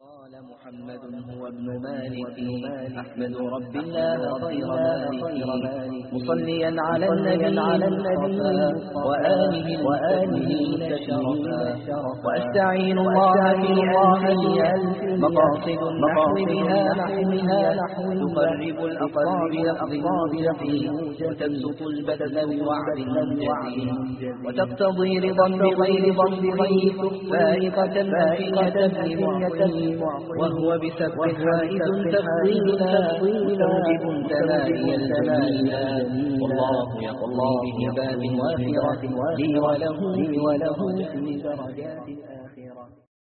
قال محمد هو ابن مالك أحمد رب الله خير مالك مصليا على النبي وآله شرفا وأستعين الله في ألف مقاصد النحو بها تقرب الأقل بلفظ وتبسط البدل بوعد منجز وتقتضي رضا بغير ضيف فائقة وهو بسبب حائز تفضيلا مستوجب تماري الجميلا والله يقضي بهبات وافرة لي وله في درجات الآخرة.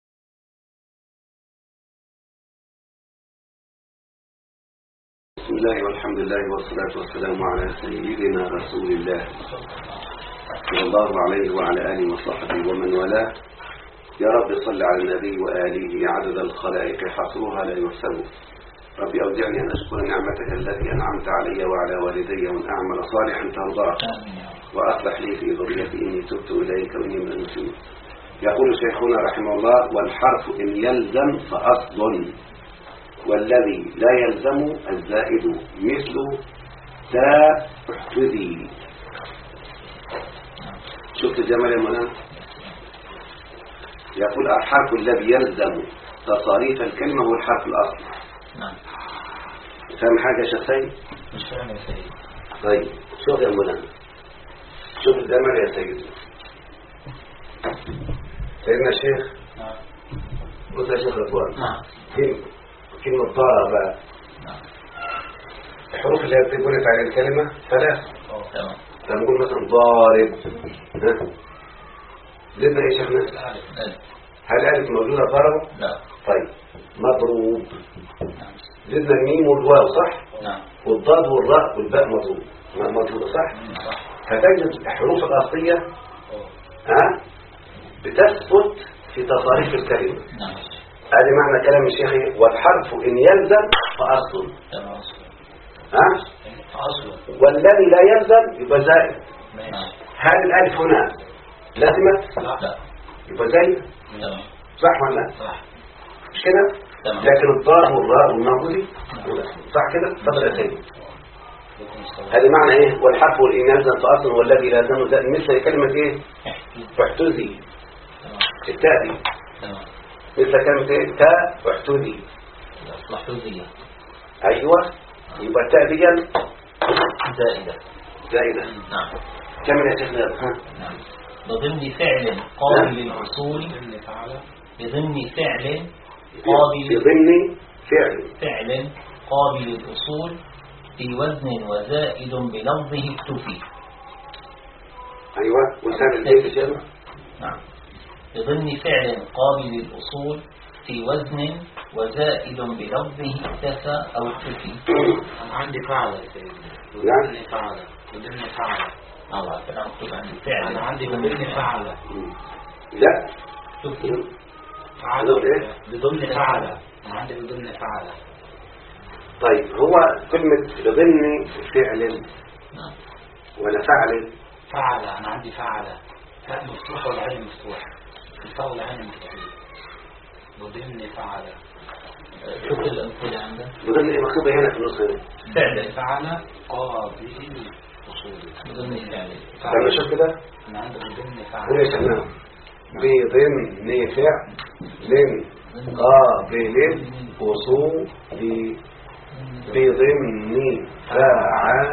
بسم الله والحمد لله والصلاة والسلام على سيدنا رسول الله صلى الله عليه وعلى آله وصحبه ومن والاه. يا رب صل على النبي وآله عدد الخلائق حصرها لا يحسب. ربي أودعني أن أشكر نعمتك التي أنعمت علي وعلى والدي وأن أعمل صالحا ترضاه وأصلح لي في ذريتي إني تبت إليك وإني من المسلمين. يقول شيخنا رحمه الله: والحرف إن يلزم فأصل، والذي لا يلزم الزائد مثل تا احتذي. شفت الجمال يا مولانا؟ يقول الحرف الذي يلزم تصاريف الكلمة هو الحرف الأصل. نعم. فاهم حاجة يا شيخ سيد؟ مش فاهم يا سيد. طيب شوف يا مولانا، شوف الجمال يا سيد. سيدنا الشيخ. نعم. قلت يا شيخ رضوان. نعم. كلمة ضارب بقى. نعم. الحروف اللي بتقولت على الكلمة ثلاث. تمام. لما نقول مثلا ضارب، زدنا ايه يا شيخنا؟ هل الألف موجودة ضرب؟ لا. طيب مضروب. نعم. زدنا الميم والواو صح؟ نعم. والضاد والراء والباء مضروبة صح؟ صح. فتجد الحروف الأصلية بتثبت في تصاريف الكلمة. نعم. هذا معنى كلام الشيخ: والحرف إن يلزم فأصل. تمام. أصل. والذي لا يلزم يبقى زائد. نعم. هل الألف هنا لازمت؟ لا. يبقى زائد. تمام. صح ولا لا؟ صح. مش كده؟ تمام. لكن الضاد والراء والموجودي صح كده؟ تفضل يا سيدي. هذا معنى ايه؟ والحرف إن يلزم فأصل والذي لا يلزم زائد، مثل كلمة ايه؟ احتذي. التاء دي تمام. مثل كلمة ايه؟ تاء احتذي. محفوظية. ايوه، يبقى التاء دي زائدة. نعم. كمل يا شيخ نادر. نعم. بضمن فعل قابل للأصول. بضمن فعل قابل للأصول في وزن وزائد بلفظه اكتفي. ايوه، وسام البيت يا شيخ. نعم. بضمن فعل قابل للأصول في وزن وزائد بلفظه اكتفى أو اكتفي. أنا عندي فعل يا سيدي. نعم. بضمن فعل. الله، فأنا أكتب عندي فعل. أنا عندي بضمن فعل. لا. اكتفي. فعل بضمن فعل. أنا عندي بضمن فعل. طيب هو كلمة بضمن فعل ولا فعل؟ فعل. أنا عندي فعل. فاء مفتوح والعين مفتوح. الفاء والعين مفتوحين. بضمن فعل. شوف الأمثلة عندك. بضمن ايه مكتوبة هنا في النص هنا؟ فعل قابل أصول. بضمن فعل. لما شوف كده أنا عندي بضمن فعل. قول يا شيخنا: بضمن فعل قابل أصول بضمن فعل.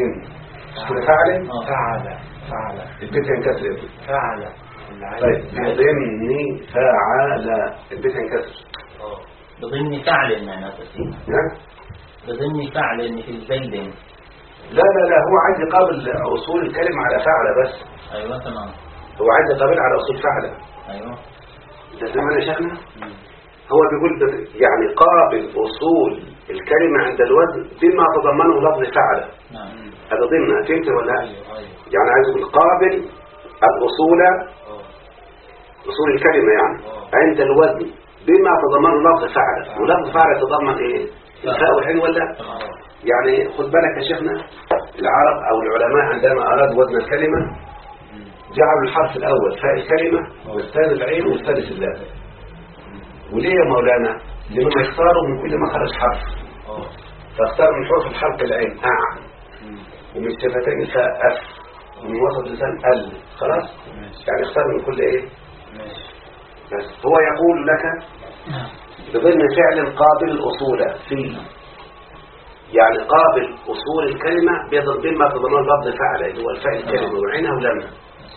فعل البيت ينكسر. فعل. طيب بضمن فعل البيت ينكسر. بضمن فعل معناه تسيب. بضمن فعل مثل زيد. لا هو عايز يقابل أصول الكلمة على فعل بس. أيوة تمام. هو عايز يقابل على أصول فعل. أيوة. انت سمعنا يا شيخنا؟ هو بيقول يعني قابل أصول الكلمة عند الوزن بما تضمنه لفظ فعل. نعم. هذا ضمن، فهمت ولا لا؟ أيوة. يعني عايز يقول قابل الأصول أصول الكلمة يعني عند الوزن بما تضمنه لفظ فعل. ولفظ فعل يتضمن ايه؟ الفاء والعين ولا؟ يعني خد بالك يا شيخنا، العرب أو العلماء عندما أرادوا وزن الكلمة جعلوا الحرف الأول فاء الكلمة والثاني العين والثالث اللام. وليه يا مولانا؟ لأنهم يختاروا من كل مخرج حرف، فاختاروا من حروف الحلق العين ومن الشفتين أف ومن وسط اللسان ال، خلاص؟ يعني اختار من كل ايه؟ بس هو يقول لك بضمن فعل قابل الأصول فيه، يعني قابل أصول الكلمة بضمن ما تضمن لفظ فعل اللي هو الفعل الكلمة وعينها ولمها.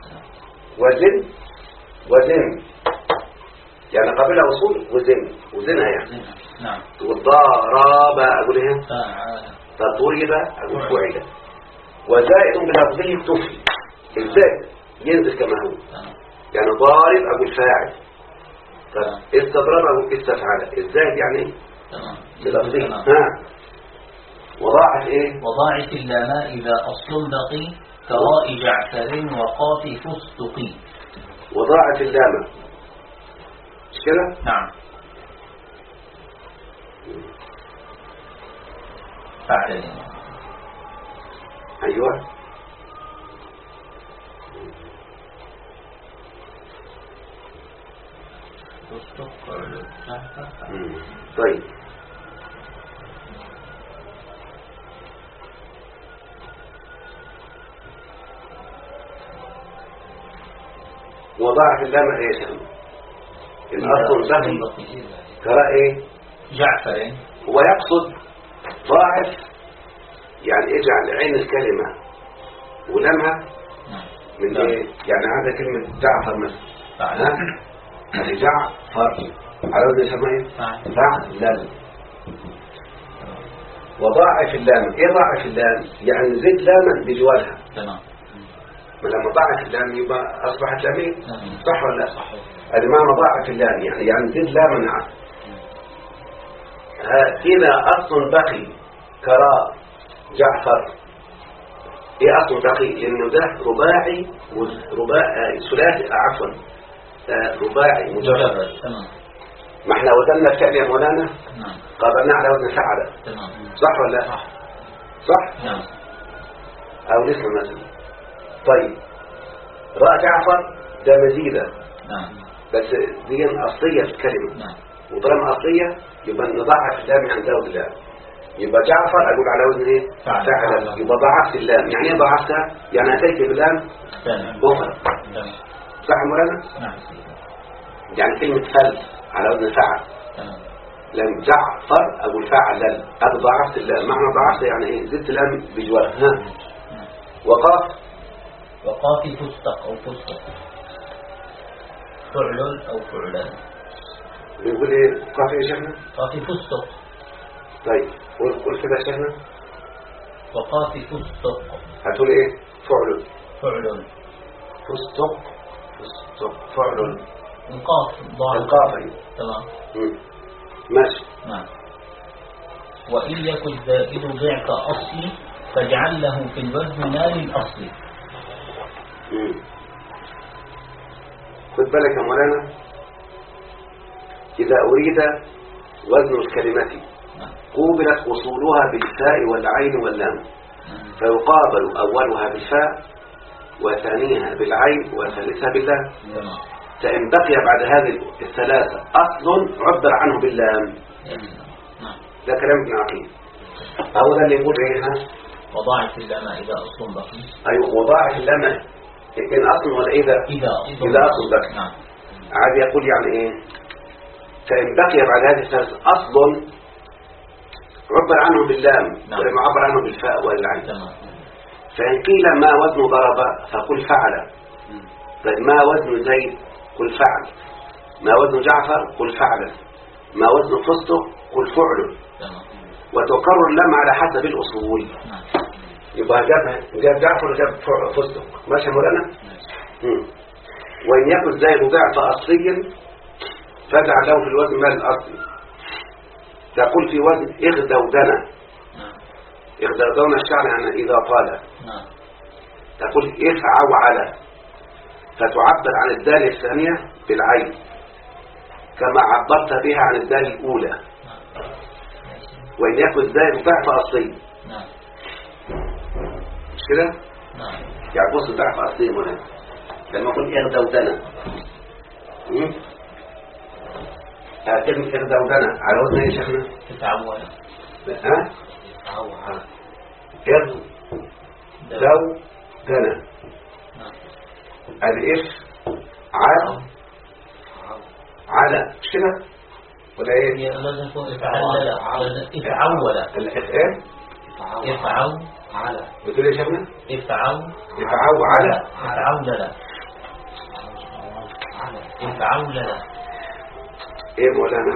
وزن يعني قابلها أصول وزنها يعني. نعم. والضرب أقول ايه؟ فضرب أقول فعل. وزائد بلفظه اكتفي، الزائد ينزل كما هو، يعني ضارب أقول فاعل، استضرب أقول استفعل، الزائد يعني بلفظه. وضاعف ايه؟ وضاعف اللام إذا أصل بقي كراء جعفر وقاف فستقي. وضاعف اللام مش كده؟ نعم. فعل. أيوة. طيب وضاعف اللام ايش؟ الأصل بقي كراء ايه؟ جعفر. هو يقصد ضاعف يعني اجعل عين الكلمة ولمها من ايه؟ يعني هذا كلمة جعفر مثلا، هذه جعفر على وزن يسمى فعل. وضاعف اللام، ايه ضاعف اللام؟ يعني زد لاما بجوارها. تمام. ما لما ضاعف اللام يبقى اصبحت لامين، صح ولا لا؟ صحيح. هذا معنى ضاعف اللام، يعني زد لاما إذا أصل بقي كراء جعفر. ايه أصل بقي؟ لأنه ده رباعي ثلاثي، عفوا رباعي مجرد. ما احنا وزننا الفعل يا مولانا قابلنا على وزن فعل، صح ولا لا؟ صح؟ نعم. أو لسه مثلا. طيب راء جعفر ده مزيدة، بس دي أصلية في الكلمة، وطالما أصلية يبقى نضاعف اللام عن زود اللام، يبقى جعفر أقول على وزن ايه؟ فعل. يبقى ضاعفت اللام. يعني ايه ضاعفتها؟ يعني أتيت باللام بخر، صح مولانا؟ يعني كلمة فل على وزن فعل، لم جعفر أقول فعل لل، هذا ضاعفت اللام. معنى ضاعفت يعني ايه؟ زدت اللام بجوارها. وقاف فستق أو فستق، فعل أو فعلان. بيقول ايه قاف يا شيخنا؟ قاف فستق. طيب قول كده يا شيخنا. وقاف فستق. هتقول ايه؟ فعل فستق فعل. القاف ضاعف. القاف. تمام. ماشي. نعم. وإن يكن الزائد ضعف أصلي فاجعل له في الوزن نال الأصلي. خد بالك يا مولانا، إذا أريد وزن الكلمة قوبلت أصولها بالفاء والعين واللام، فيقابل أولها بالفاء وثانيها بالعين وثالثها باللام. فإن بقي بعد هذه الثلاثة أصل عبر عنه باللام. ده كلام ابن عقيل. أو ده اللي يقول إيه؟ وضاعف اللام إذا أصل بقي. أيوة، وضاعف اللام إن أصل ولا إذا أصل بقي. نعم. عاد يقول يعني إيه؟ فإن بقي بعد هذه الثلاثة أصل عبر عنه باللام، ولما عبر عنه بالفاء والعين. فإن قيل ما وزن ضرب فقل فعل. طيب ما وزن زيد قل فعل. ما وزن جعفر قل فعل. ما وزن فستق قل فعل. وتكرر اللام على حسب الأصول. يبقى جاب جعفر وجاب فستق. ماشي مولانا؟ وإن يكن زيد ضعف أصلي فاجعل له في الوزن مال الأصلي. تقول في وزن اغدودنا. اغدودنا الشعر يعني إذا طال. تقول افعوا على، فتعبر عن الدال الثانية بالعين كما عبرت بها عن الدال الأولى. وإن يكن زائد ضعف أصلي. مش كده؟ يعني بص ضعف أصلي هنا لما أقول اغدودنا. كلمة إردودنا على وزن إيه يا شيخنا؟ تتعول. ها؟ إردودنا الإف على مش كده؟ ولا إيه؟ لازم يكون افعل. افعول. الإف إيه؟ افعل على. بتقول إيه يا شيخنا؟ افعل على. افعول. افعول. ايه مولانا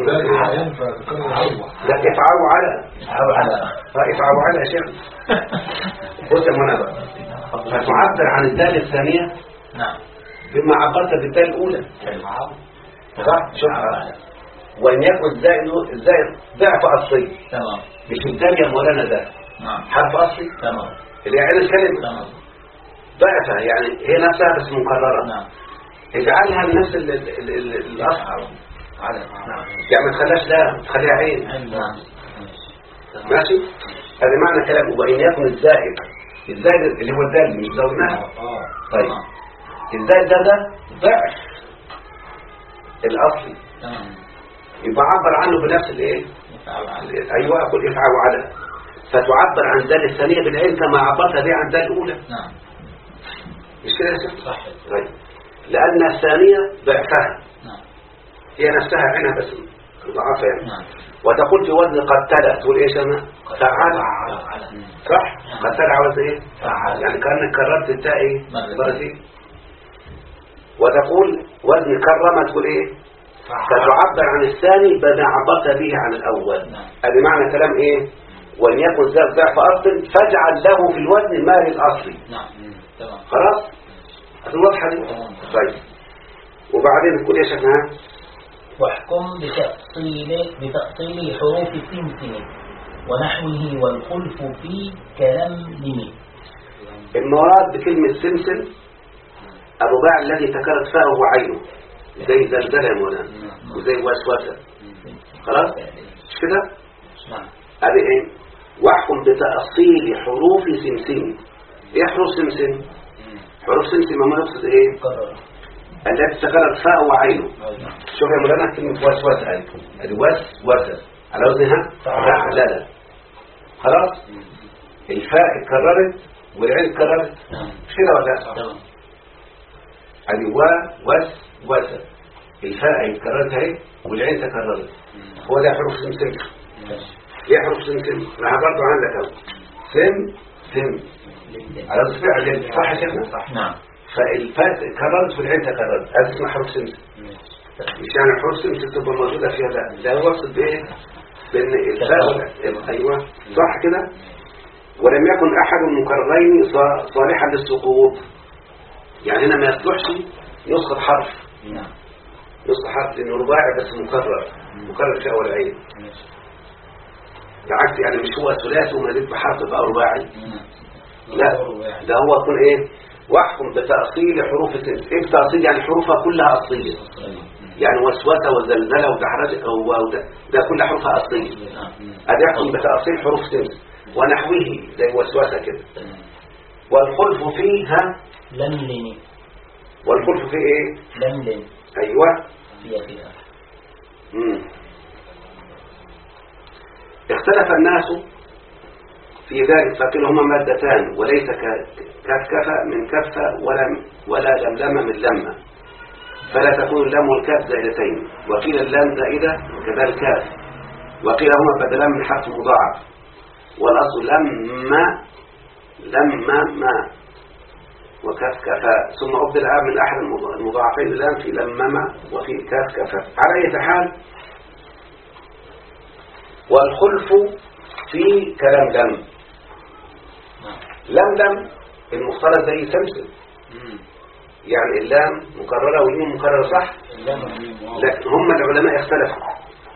لا افعلوا على افعلوا على يا شيخ. بص يا مولانا بقى فتعبر عن الدال الثانية نعم بما عبرت بالدال الأولى صح شوفها وإن يكن الزائد ضعف أصلي تمام مش الدال يا مولانا ده نعم حرف أصلي تمام اللي يعني الكلمة تمام ضعفها يعني هي نفسها بس مكررة نعم اجعلها لنفس الأصل على نعم يعني ما تخليهاش ده تخليها عين نعم ماشي هذا معنى كلام وإن يكن الزائد اللي هو الدال مش زودناها طيب الزائد ده ضعف الأصلي تمام يبقى عبر عنه بنفس الايه ايوه اقول افعل على فتعبر عن الدال الثانيه بالعين كما عبرت به عن الدال الاولى نعم مش كده يا شيخ صح طيب لان الثانيه ضعفها نعم هي نفسها عينها بس ضعفها يعني نعم وتقول في وزن قتل تقول ايش انا فعل صح قتل عاوز ايه فعل يعني كانك كررت التاء ايه مرتين وتقول وزن كرم تقول ايه فتعبر عن الثاني بما عبرت به عن الأول هذا معنى كلام إيه وإن يكن ذات ضعف أصل فاجعل له في الوزن ما للأصل نعم تمام خلاص الواضحة دي طيب وبعدين تقول يا شيخنا واحكم بتأصيل حروف السمسم ونحوه والخلف في كلام المراد بكلمة سمسم الرباع الذي تكررت فاءه وعينه زي زلزلة يا مولانا وزي وسوسة خلاص مش كده هذه ايه واحكم بتأصيل حروف سمسم ايه حروف سمسم حروف سمسم ما نقصد ايه التي تكررت فاء وعينه شوف يا مولانا كلمة وسوسة هذه وسوسة على وزنها فعللة خلاص الفاء اتكررت والعين اتكررت مش كده ولا لا هذه وسوسة الفاء اتكررت اهي والعين تكررت هو ده حروف سمسم ايه حروف سمسم انا برضه عندك اهو سم على الفعل صح يا شيخنا نعم فالفاء اتكررت والعين تكررت هذا اسمه حروف سمسم مش يعني حروف سمسم تبقى موجوده فيها لا ده وصل بايه بان الفاء ايوه صح كده ولم يكن احد المكررين صالحا للسقوط يعني هنا ما يصلحش يسقط حرف يسقط حرف لانه رباعي بس مكرر في اول عين بالعكس يعني مش هو ثلاثي ومزيد بحرف بقى رباعي لا ده هو يكون ايه واحكم بتأصيل حروف السمسم ايه التأصيل يعني حروفها كلها أصلية يعني وسوسة وزلزلة ودحرجة ده كل حروفها أصلية هذا يحكم بتأصيل حروف السمسم ونحوه زي وسوسة كده والخلف فيها لملني والخلف فيه ايه لملن ايوه فيها اختلف الناس في ذلك فقيل هما مادتان وليس كفكف من كفة ولا لملمة من لمة فلا تكون اللام والكاف زائدتين وقيل اللام زائدة كذا الكاف وقيل هما بدلان من حرف مضاعف والأصل لما ما وكفكفا ثم أبدل من أحد المضاعفين اللام في لمما وفي كفكفا على أي حال والخلف في كلام لم المختلط زي سمسم يعني اللام مكررة والميم مكررة صح لكن هم العلماء اختلفوا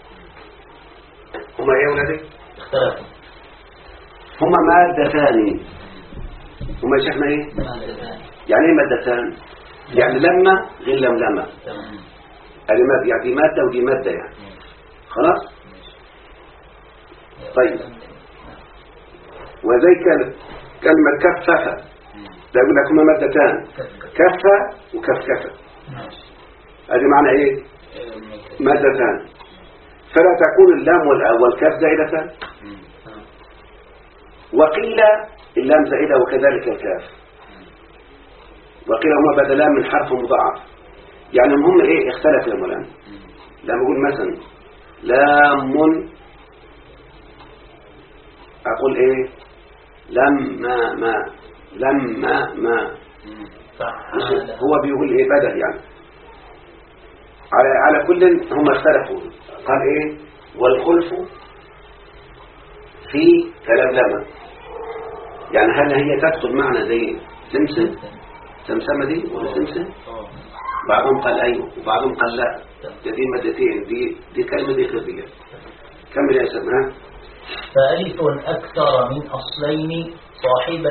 هم ايه ولادي اختلفوا هم مادتان هم يا شيخنا ايه يعني ايه مادتان يعني لما غير لملمة يعني دي مادة ودي مادة يعني خلاص طيب وزي كلمة كففة ده يقول لك هما مادتان كفة وكفكفة هذه معنى ايه مادتان فلا تكون اللام والكاف زائدتان. وقيل اللام زائدة وكذلك الكاف، وقيل هما بدلان من حرف مضاعف. يعني هم ايه اختلف يا مولانا. لما اقول مثلا لام اقول ايه لما ما هو بيقول ايه بدل يعني. على كل هم اختلفوا. قال ايه والخلف في كلام لما، يعني هل هي تدخل معنى زي سمسمة دي ولا سمسم؟ بعضهم قال ايوه وبعضهم قال لا، دي مادتين، دي كلمة دي خفية. كمل يا سيدنا. فألف أكثر من أصلين صاحب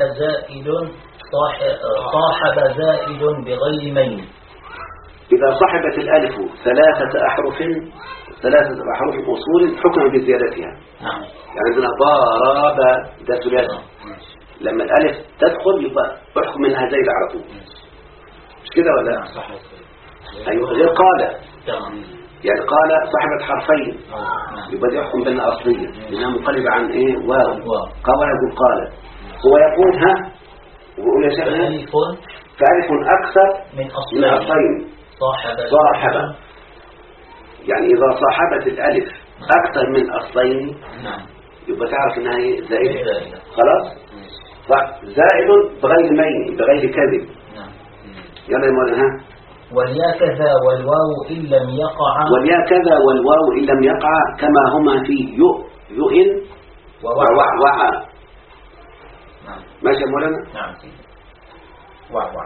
زائد بغير مين. إذا صاحبت الألف ثلاثة أحرف أصول حكم بزيادتها. يعني عندنا ضرب ده ثلاثي، لما الألف تدخل يبقى احكم منها زائد على طول، مش كده ولا؟ أيوة. غير قال، يعني قال صاحبة حرفين يبقى دي يحكم بأنها أصلية لأنها مقلبة عن إيه واو. قال يقول قال، هو يقول ها ويقول يا شيخ فألف أكثر من أصلين صاحبة، يعني إذا صاحبت الألف أكثر من أصلين يبقى تعرف إنها زائدة. خلاص زائد بغير مين بغير كذب. يلا يا مولانا. ها واليا كذا والواو إن لم يقع، واليا كذا والواو إن لم يقع كما هما في يؤن ووعوع. ماشي يا مولانا. نعم وعوع.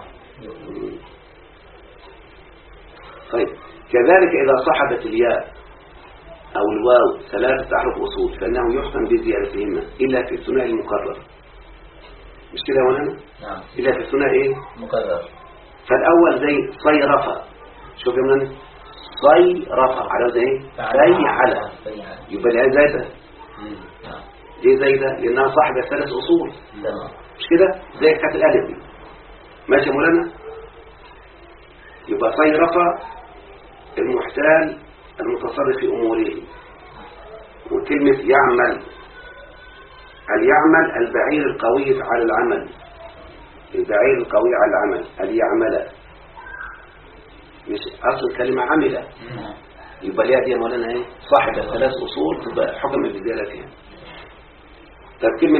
طيب كذلك إذا صحبت الياء أو الواو ثلاثة أحرف أصول فإنه يحكم بزيادتهما إلا في الثناء المكرر. مش كده يا مولانا؟ نعم. إلا في الثناء إيه؟ مكرر. فالأول زي صيرفة. شوف يا مولانا صيرفة على زي إيه؟ فيعلى. يبقى لها زايدة. ليه زايدة؟ لأنها صاحبة ثلاث أصول. مش كده؟ زي كانت الألف دي. ماشي يا مولانا؟ يبقى صيرفة المحتال المتصرف في أموره. وكلمة يعمل، اليعمل البعير القوي على العمل، البعير القوي على العمل اليعمل، مش أصل كلمة عملة. يبقى ليها دي يا مولانا ايه صاحب ثلاث أصول تبقى حكم بزيادتها. طب كلمة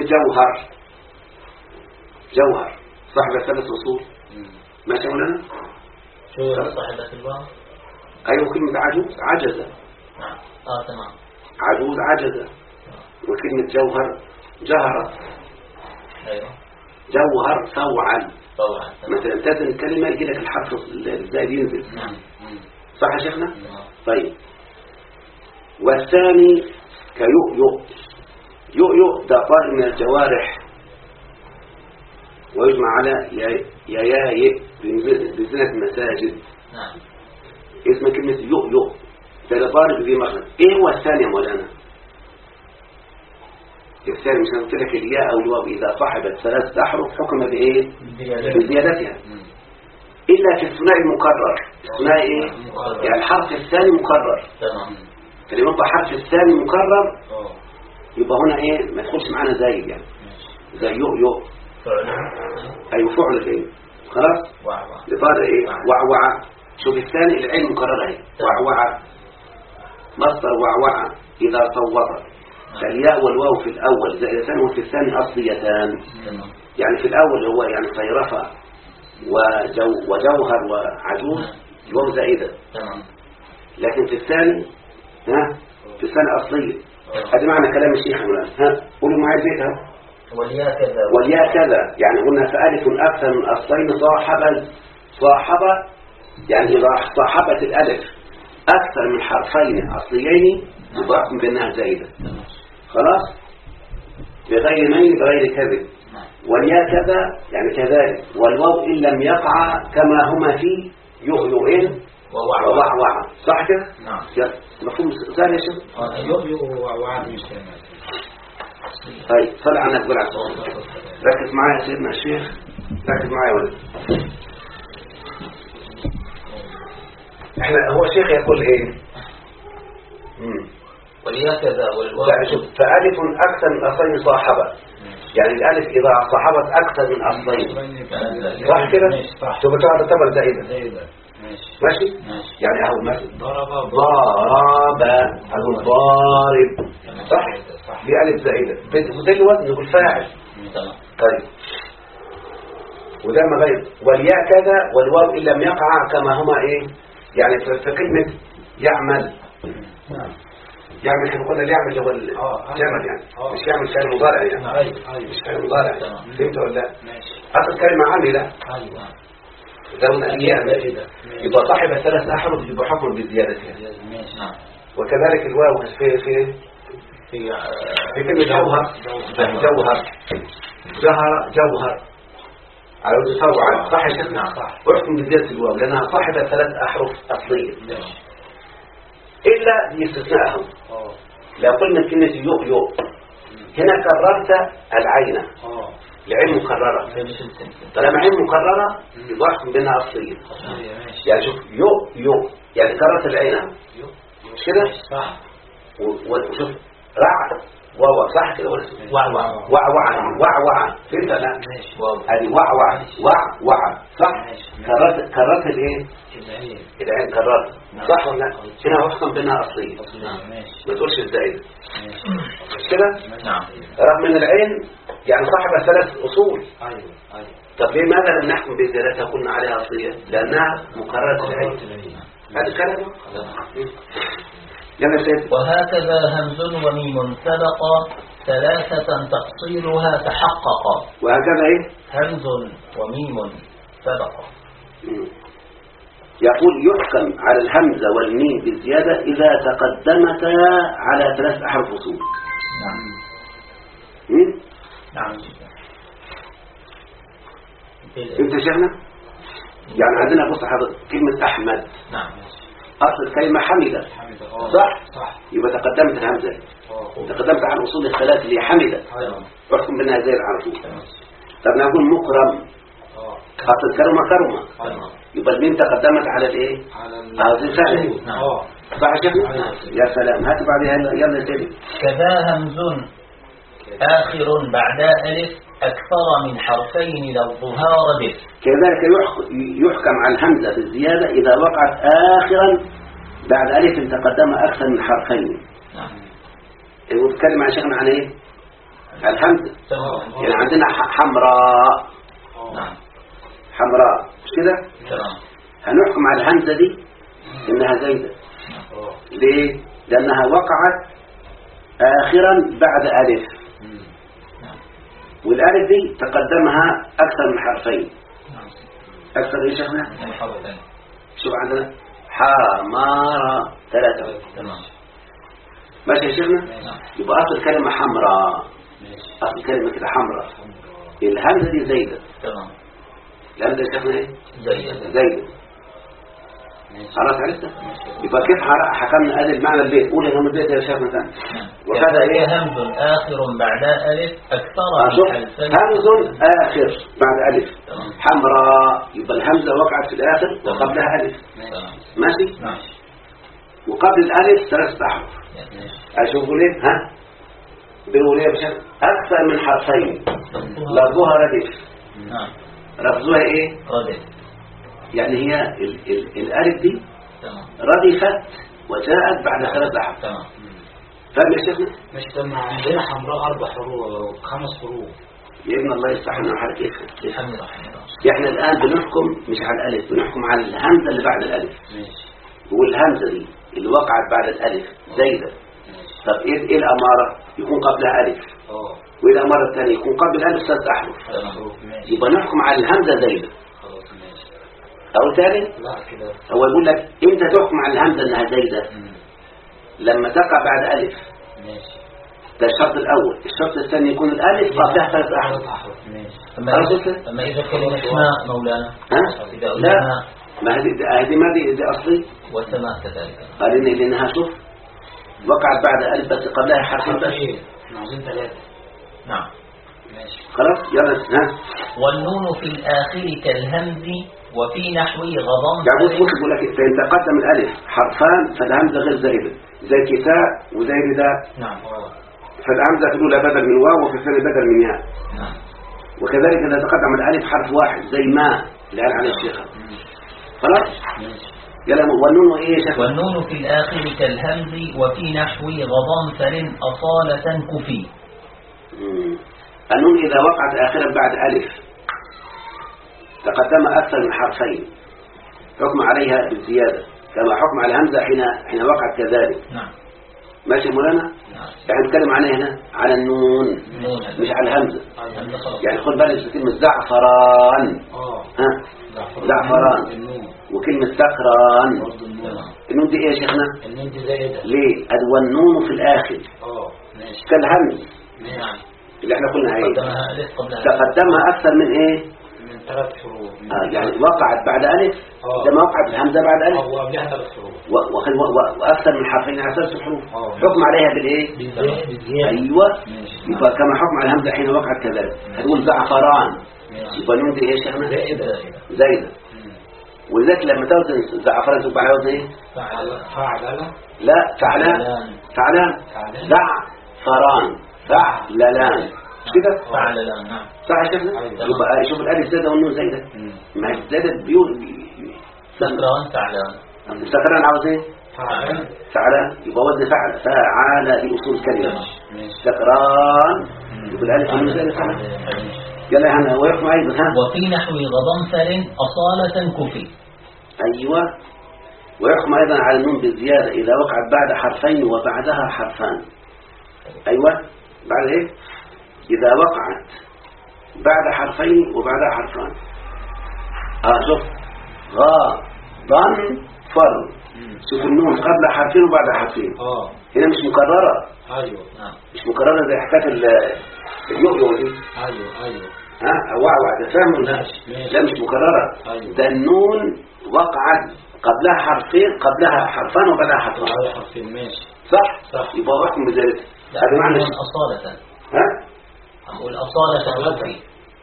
جوهر صاحب ثلاث أصول. ماشي يا مولانا؟ شو صاحبة الواو؟ أيوة كلمة عجزة. تمام. عجوز عجزة. وكلمة جوهر جهرة. أيوة. جوهر فوعل. طبعا. مثلا تزن الكلمة يجي لك الحرف الزائد ينزل. صح يا شيخنا؟ طيب والثاني كيؤيؤ ده طائر من الجوارح ويجمع على يايئ بزنة مساجد. نعم. اسمه كلمة يؤيؤ ده طارق ذي مخرج. ايه هو الثاني يا مولانا؟ الثاني مش قلت لك الياء او الواو اذا صاحبت ثلاث احرف حكم بايه؟ بزيادتها. الا في الثنائي المكرر. الثنائي ايه؟ يعني الحرف الثاني مكرر. تمام. فلما يبقى الحرف الثاني مكرر يبقى هنا ايه ما يدخلش معانا زايد يعني زي يؤيؤ. ايوه فعل ايه خلاص. لطارق ايه وعوع. شوف الثاني العين مكرره اهي وعوع مصدر وعوع اذا صوت. فالياء والواو في الاول زائدتان وفي الثاني اصليتان. يعني في الاول هو يعني صيرفه وجوهر وعجوز الواو زائده. لكن في الثاني في الثاني اصليه. هذا معنى كلام الشيخ مولانا. قولوا معايا زيتها. والياء كذا يعني قلنا فألف أكثر من أصلين صاحب يعني إذا صاحبت الألف أكثر من حرفين أصليين يبقى بأنها زائدة. خلاص بغير مين بغير كذب. والياء كذا يعني كذلك. والواو إن لم يقع كما هما في يؤيؤ ووعوع. صح كده؟ نعم. يلا مفهوم ثاني يا شيخ. يؤيؤ ووعوع مش كلمات. طيب صل على النبي عليه الصلاة والسلام. ركز معايا يا سيدنا الشيخ. ركز معايا يا ولد. احنا هو الشيخ يقول ايه والياء كذا والواو. فألف أكثر من أصلين صاحبة، يعني الألف إذا صاحبت أكثر من أصلين صح كده؟ تبقى تعتبر زائدة. ماشي؟ يعني أهو مثل ضرب الضارب صح؟ دي ألف زائدة، وده الوزن يقول فاعل. طيب وده ما غير والياء كذا والواو إن لم يقع كما هما إيه يعني في كلمة يعمل. يعمل احنا قلنا يعمل هو الجمل يعني مش يعمل فعل مضارع يعني مش فعل مضارع. فهمت ولا لا؟ أصل كلمة عاملة زمن الياء يبقى صاحب ثلاث أحرف يبقى حكم بزيادتها. وكذلك الواو في كلمة جوهر جوهر على وجه طبعا صح يا شيخنا احكم بزيادة الواو لأنها صاحبة ثلاث أحرف أصلية إلا باستثنائهم. لو قلنا كلمة يو هنا كررت العين العين مكررة، طالما عين مكررة يبقى احكم بأنها أصلية. يعني شوف يو يعني كررت العين مش كده؟ وشوف رع واو صح كده ولا وعوع فهمت لا؟ هذه وعوع صح؟ كررت الايه؟ العين كررت صح ولا لا؟ هنا احكم بانها اصليه ما تقولش الزائده مش كده؟ رغم ان العين يعني صاحبه ثلاث اصول. طب لماذا لم نحكم بزيادتها قلنا عليها اصليه؟ لانها مكرره العين. هذا الكلام وهكذا همز وميم سبق ثلاثة تفصيلها تحقق. وهكذا ايه؟ همز وميم سبق. يقول يحكم على الهمزة والميم بالزيادة إذا تقدمتا على ثلاث أحرف أصول. نعم. انت شيخنا يعني عندنا بص حضرتك كلمة أحمد أصل الكلمة حمدة صح؟ يبقى تقدمت الهمزة تقدمت على الأصول الثلاث اللي هي حمدة احكم بأنها زي العرفوة. طب نقول مكرم أصل الكلمة كرمة يبقى الميم تقدمت على الايه؟ على الفعل صح يا شيخنا؟ يا سلام هات بعدها يلا يا سيدي. كذا همز آخر بعد ألف أكثر من حرفين لفظها ردف. كذلك يحكم على الهمزة بالزيادة إذا وقعت آخرا بعد ألف تقدم أكثر من حرفين. ونتكلم عن شيخنا عن إيه؟ الهمزة يعني عندنا حمراء حمراء مش كده؟ هنحكم على الهمزة دي إنها زايدة. ليه؟ لأنها وقعت آخرا بعد ألف والألف دي تقدمها أكثر من حرفين. أكثر إيه شيخنا؟ شوف عندنا حمارة ثلاثة ماشي يا شيخنا؟ يبقى أصل كلمة حمراء أصل كلمة كده حمراء الهمزة دي زايدة. الهمزة يا شيخنا إيه؟ زايدة خلاص عرفت؟ يبقى كيف حكمنا أدي المعنى البيت قول لهم البيت يا شيخنا ثاني. وكذا ايه همز آخر بعد ألف أكثر من حرفين. همز آخر بعد ألف حمراء يبقى الهمزة وقعت في الآخر وقبلها ألف ماشي؟ وقبل الألف ثلاث أحرف. أشوفوا ليه؟ ها؟ بيقول ليه يا باشا؟ أكثر من حرفين لفظها ردف. لفظها إيه؟ ردف يعني هي الألف دي ردفت وجاءت بعد ثلاث أحرف. فاهم يا شيخنا؟ مش لما عندنا حمراء 4 حروف 5 حروف يا ابن الله يستحنا حركة كيف احنا الآن بنحكم مش على الألف بنحكم على الهمزة اللي بعد الألف. والهمزة دي اللي وقعت بعد الألف زايدة. طب ايه الأمارة؟ يكون قبلها ألف وإيه الأمارة الثانية؟ يكون قبل الألف 3 أحرف. يبقى نحكم على الهمزة زايدة. أو ثالث هو يقول لك امتى تحكم على الهمزة انها زايدة؟ لما تقع بعد ألف ده الشرط الأول. الشرط الثاني يكون الألف قبلها 3 أحرف. أما إذا كلمة اسماء مولانا لا ما هذه ما دي أصلي والسماء كذلك قال لأنها شوف وقعت بعد ألف بس قبلها حرفين بس. عاوزين 3. نعم خلاص يلا ها. والنون في الآخر كالهمز وفي نحو غضم يعني بص بقول لك فإن تقدم الألف حرفان فالهمزة غير زائدة زي كساء وزي رداء. نعم. فالهمزة في الأولى بدل من واو وفي الثانية بدل من ياء. نعم. وكذلك إذا تقدم الألف حرف واحد زي ما اللي قال عليه الشيخ. خلاص. يلا والنون إيه يا شيخ؟ والنون في الآخر كالهمز وفي نحو غضنفر أصالة كفي. النون إذا وقعت آخرا بعد ألف تقدم أكثر من حرفين حكم عليها بالزيادة كما حكم على الهمزة حين وقعت كذلك. نعم. ماشي يا مولانا؟ نعم. يعني نتكلم عنها هنا على النون مش على الهمزة. يعني خد بالك كلمة زعفران. ها؟ زعفران وكلمة سكران. النون دي ايه يا شيخنا؟ النون دي زائدة. ليه؟ والنون في الآخر ماشي. كالهمز. نعم. اللي احنا قلنا ايه؟ تقدمها أكثر من ايه؟ من 3 حروف. يعني وقعت بعد ألف زي ما وقعت الهمزة بعد ألف. وقبلها 3 حروف. وأكثر من حرفين على 3 حروف. حكم عليها بالإيه؟ بالزيادة. أيوة. يبقى كما حكم على الهمزة حين وقعت كذلك. هتقول زعفران. يبقى النون دي إيه يا شيخنا؟ زايدة. ولذلك لما توزن زعفران تبقى على وزن إيه؟ فعلان. لا فعلان. زعفران. فعلان. كده؟ فعلان. نعم. صح يا شيخنا؟ يبقى شوف الألف زايدة والنون زايدة. ما هي زايدة سكران فعلان. سكران عاوز ايه؟ فعلان. يبقى وزن فعل لأصول الكلمة. سكران يبقى الألف والنون زايدة فعل. يلا يا هنا ويحكم أيضا ها. وفي نحو غضنفر أصالة كفي. أيوة. ويحكم أيضا على النون بالزيادة إذا وقعت بعد حرفين وبعدها حرفان. أيوة. بعد إيه؟ إذا وقعت بعد حرفين وبعدها حرفان. شوف غضنفر. شوف النون قبل حرفين وبعد حرفين. هنا مش مكررة. أيوة. مش مكررة زي حكاية اليويو دي. أيوة. وعد فاهم؟ لا مش مكررة. ده النون وقعت قبلها حرفان وبعدها حرفين. ماشي. صح. يبقى وقم بذلك. هذا معنى أصالة. أقول أصالة كفي.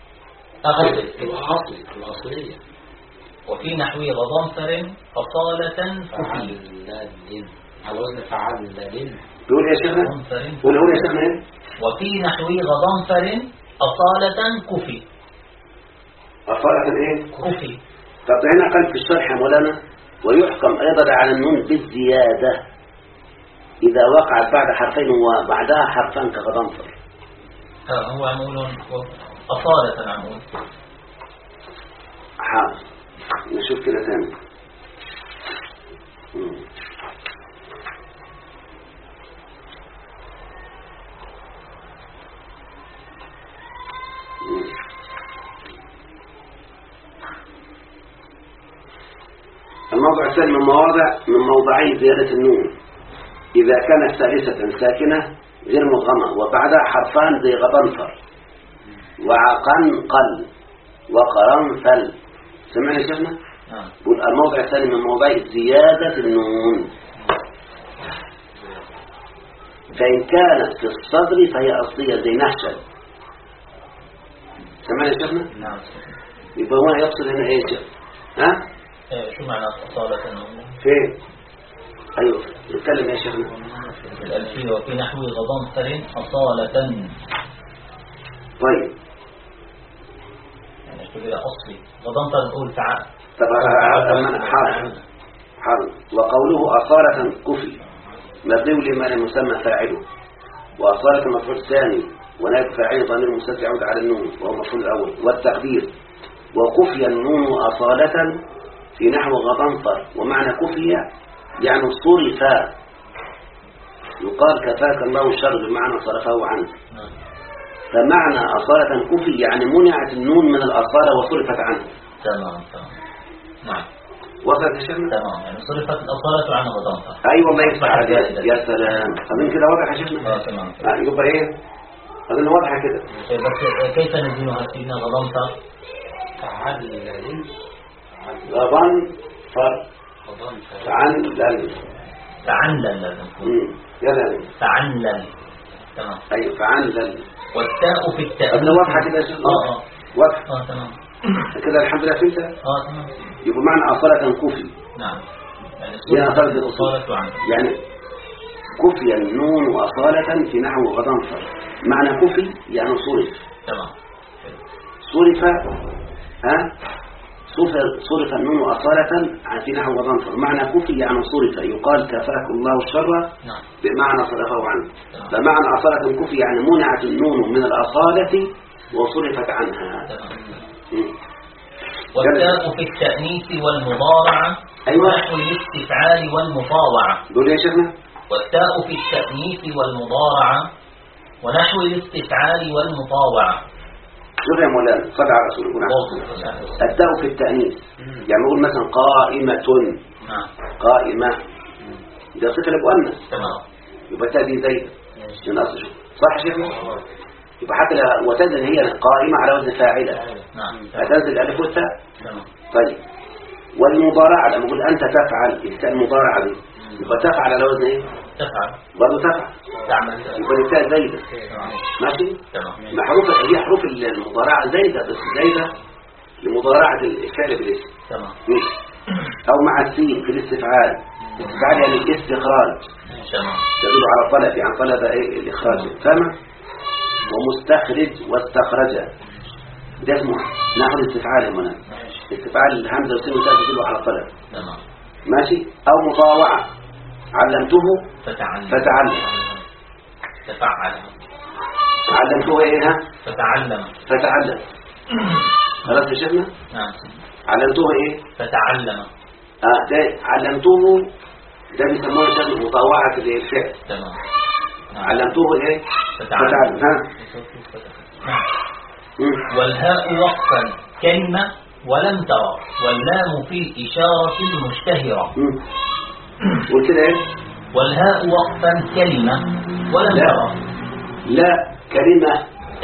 الأصلية. وفي نحو غضنفر أصالة كفي. على وزن فعلان. تقول يا شيخنا؟ قول يا شيخنا ايه؟ وفي نحو غضنفر أصالة كفي. أصالة ايه؟ كفي. طب هنا قال في الشرح يا مولانا ويحكم أيضا على النون بالزيادة إذا وقعت بعد حرفين وبعدها حرفان كغضنفر. هو عمول أصالة عمول. حاضر نشوف كده ثاني. الموضع الثاني من موضعي زيادة النون إذا كانت ثالثة ساكنة غير مضغمة وبعدها حرفان زي غضنفر وعقنقل وقرنفل. سمعنا شيخنا؟ بقول الموضع الثاني من موضعي زيادة النون فإن كانت في الصدر فهي أصلية زي نحشل. سمعنا شيخنا؟ نعم. يبقى هو يقصد هنا ايه شيخ؟ ها؟ شو معنى أصالة النون؟ فين؟ أيوه نتكلم يا شيخنا. الألفية وفي نحو غضنفر أصالة. طيب يعني شو كده أصلي غضنفر نقول تعال. طب حاضر. وقوله أصالة كفي مبني لما لم يسمى فاعله وأصالة المفعول الثاني ونائب فاعله ضمير مستتر يعود على النون وهو المفعول الأول والتقدير وكفي النون أصالة في نحو غضنفر ومعنى كفي يعني صرف يقال كفاك الله الشر بمعنى صرفه عنك. فمعنى أصالة كفي يعني منعت النون من الأصالة وصرفت عنه. تمام. نعم. وصلت يا شيخنا؟ تمام. يعني صرفت الأصالة عن غضنفر. أيوة الله يفتح عليك. يا سلام. أظن كده واضح يا شيخنا؟ تمام. يبقى إيه؟ أظن واضحة كده. بس كيف نزينها سيدنا غضنفر؟ غضنفر. فعنلل لازم. يلا. فعنلل. تمام. أيوة فعنلل. والتاء في التأويل. أظن واضحة كده يا شيخنا؟ واضحة. تمام. كده الحمد لله فهمت؟ تمام. يبقى معنى أصالة كفي. نعم. يعني أصالة عنه. يعني كفي النون أصالة في نحو غضنفر. معنى كفي يعني صرف. تمام. صرف صرف النون أصالة في نحو غضنفر. معنى كفي يعني صرف، يقال كفاك الله الشر نعم. بمعنى صرفه عنه. فمعنى أصالة كفي يعني منعت النون من الأصالة وصرفت عنها. والتاء في التأنيث والمضارعة. أيوة. ونحو الاستفعال والمطاوعة. دول يا شيخنا. والتاء في التأنيث والمضارعة ونحو الاستفعال والمطاوعة. شوف يا مولانا، صل على رسول الله. التاء في التأنيث يعني نقول مثلا قائمة. قائمة ده صفة المؤنث. تمام. يبقى التاء دي زي من أصل. شوف صح يا شيخنا. يبقى حتى وتنزل هي قائمة على وزن فاعلة. فتنزل الألف والتاء. طيب والمضارعة لما أقول أنت تفعل، التاء المضارعة دي يبقى تفعل على وزن ايه؟ تفعل. برضه تفعل. تعمل. يبقى التاء زايدة. ماشي. تمام. حروف هي حروف المضارعة زايدة، بس زايدة لمضارعة الفعل بالاسم. تمام. أو مع السين في الاستفعال. الاستفعال يعني الاستخراج. تمام. تدل على الطلب، يعني طلب ايه الإخراج. فاهمة؟ ومستخرج واستخرج ده اسمه نحو الاستفعال يا مولانا. استفعال الهمزة والسين والتاء تدل على الطلب. تمام. ماشي. أو مطاوعة، علمته فتعلم. تفعل. علمته ايه ها؟ فتعلم. خلاص يا شيخنا. نعم. علمته ايه؟ فتعلم. ده علمته ده بيسموه يا شيخنا مطاوعة الفعل. تمام. علمته ايه؟ فتعلم. والهاء وقفا كلمة ولم ترى، واللام في الإشارة المشتهرة. وكده ايه؟ والهاء وقفا كلمة ولم ترى. لا كلمة.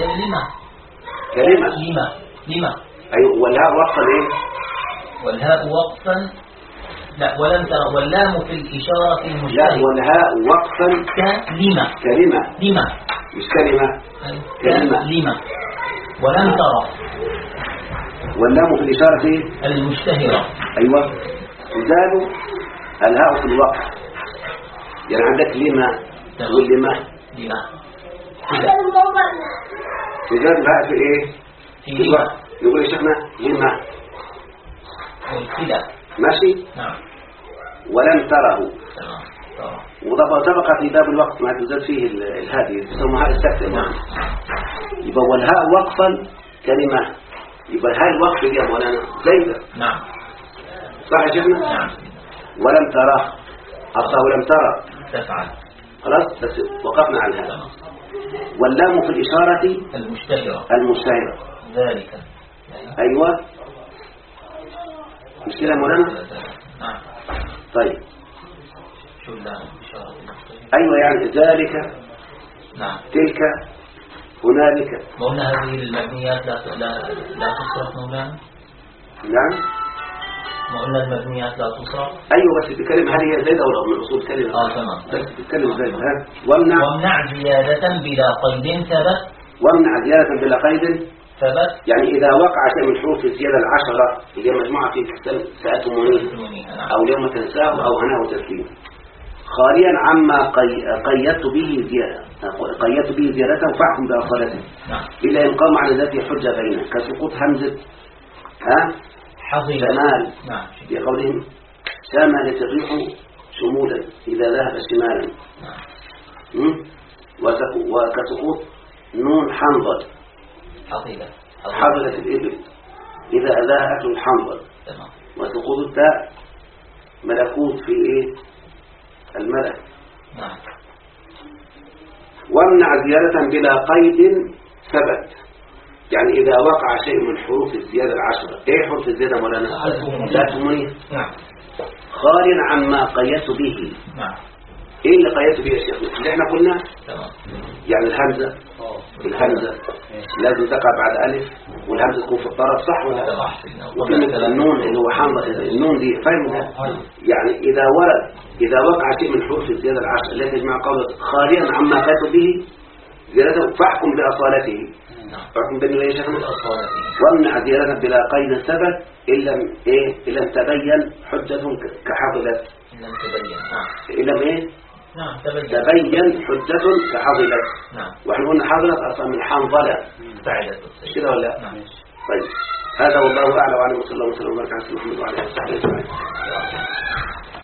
لما. أيوة. والهاء وقفا ايه؟ والهاء وقفا لا ولم ترى، واللام في الإشارة المشتهرة. لا والهاء وقفا كلمة. لما مش كلمة. لما ولم ترى. واللام في الإشارة ايه؟ المشتهرة. أيوة. زادوا الهاء في الوقف، يعني عندك لما واللما. تزاد الهاء في ايه؟ في الوقف. يقول يا شيخنا لما كده. ماشي. نعم. ولم تره. تمام. وطبق في باب الوقت ما تزاد فيه الهادي تسمى هاء السكتة. نعم. يبقى والهاء وقفا كلمة، يبقى الهاء الوقف دي يا مولانا زايدة. نعم. صح يا شيخنا؟ نعم. ولم ترى أصلا ولم ترى تفعل. خلاص بس وقفنا على الهاء. واللام في الإشارة المشتهرة. ذلك. أيوة. مش كده يا مولانا؟ نعم. طيب. شو اللام الإشارة المشتهرة؟ أيوة يعني ذلك. نعم. تلك. هنالك. قلنا هذه المبنيات لا تصرف مولانا. نعم. قلنا المبنيات لا تصرف. أيوة بس بتكلم هل هي زايدة ولا من أصول كلمة؟ تمام. بس بتكلم زايدة. ها. وامنع زيادة بلا قيد ثبت. وامنع زيادة بلا قيد ثبت. يعني إذا وقع شيء من حروف الزيادة 10 اللي هي مجموعة في سأتمنيه أو يوم تنساه أو هناه تسليم خاليا عما قيدت به زيادته فاحكم بأصالته. إلا إن قام على ذاته حجة بينه كسقوط همزة شمال بقولهم شمالت الريح شمولا إذا ذهب شمالا. وكسقوط نون حنظل حضرت الإبل إذا أذاها أكل الحنظل. وسقوط التاء ملكوت في إيه؟ الملك. وامنع زيادة بلا قيد ثبت يعني إذا وقع شيء من حروف الزيادة 10. إيه حروف الزيادة مولانا؟ لا تمنيه. خاليا عما قيدت به. إيه اللي قيدت به يا شيخ؟ اللي احنا قلنا يعني الهمزة لازم تقع بعد ألف والهمزة تكون في الطرف صح ولا لا؟ وكلمة النون اللي هو حمض النون دي فاهم يعني إذا وقع شيء من حروف الزيادة 10 التي تجمع قولة خاليا عما قيدت به زيادته فاحكم بأصالته. فاحكم بأنه إيه شيخنا؟ وامنع زيادة بلا قيد ثبت إن لم تبين حجتهم كحفظت. إن لم إيه؟ نعم تبين حجة كحضلت. نعم. وإحنا قلنا حضلت أصلا من حنظلة فعلت السيد كده ولا؟ نعم. طيب هذا والله أعلم وعلى وصلى الله وسلم وبارك على سيدنا محمد وعلى آله وصحبه أجمعين.